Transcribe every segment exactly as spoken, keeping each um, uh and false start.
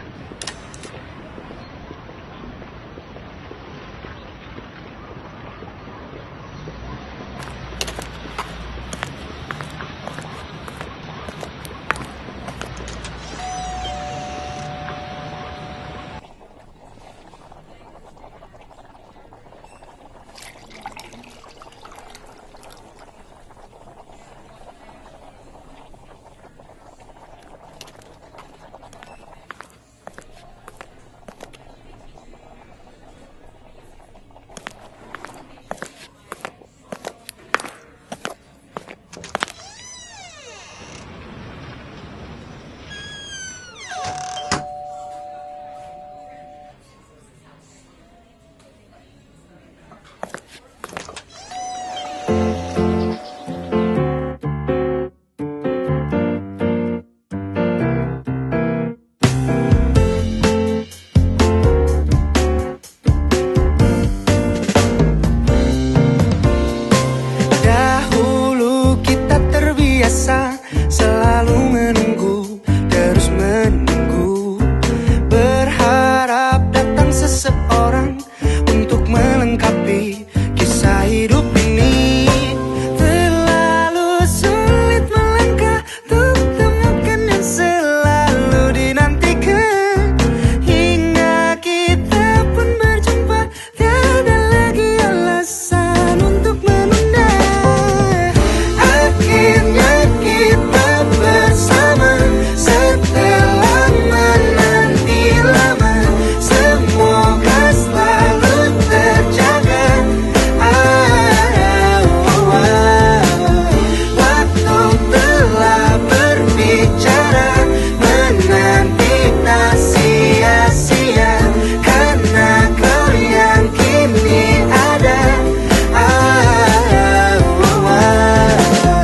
Selalu menunggu, terus menunggu, berharap datang seseorang untuk melengkapi kisah hidup ini. Terlalu sulit melangkah untuk temukan yang selalu dinantikan, hingga kita pun berjumpa, tiada lagi alasan untuk menunda. Akhirnya bersama setelah menanti lama, semoga selalu terjaga. Ah, oh, oh. Waktu telah berbicara, menanti tak sia-sia, karena kau yang kini ada. Ah, oh, oh.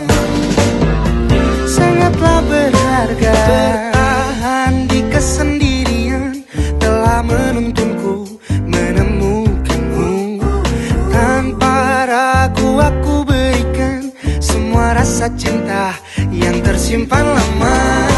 Sangatlah berharga, bertahan di kesendirian telah menuntunku menemukanmu. Tanpa ragu aku berikan semua rasa cinta yang tersimpan lama.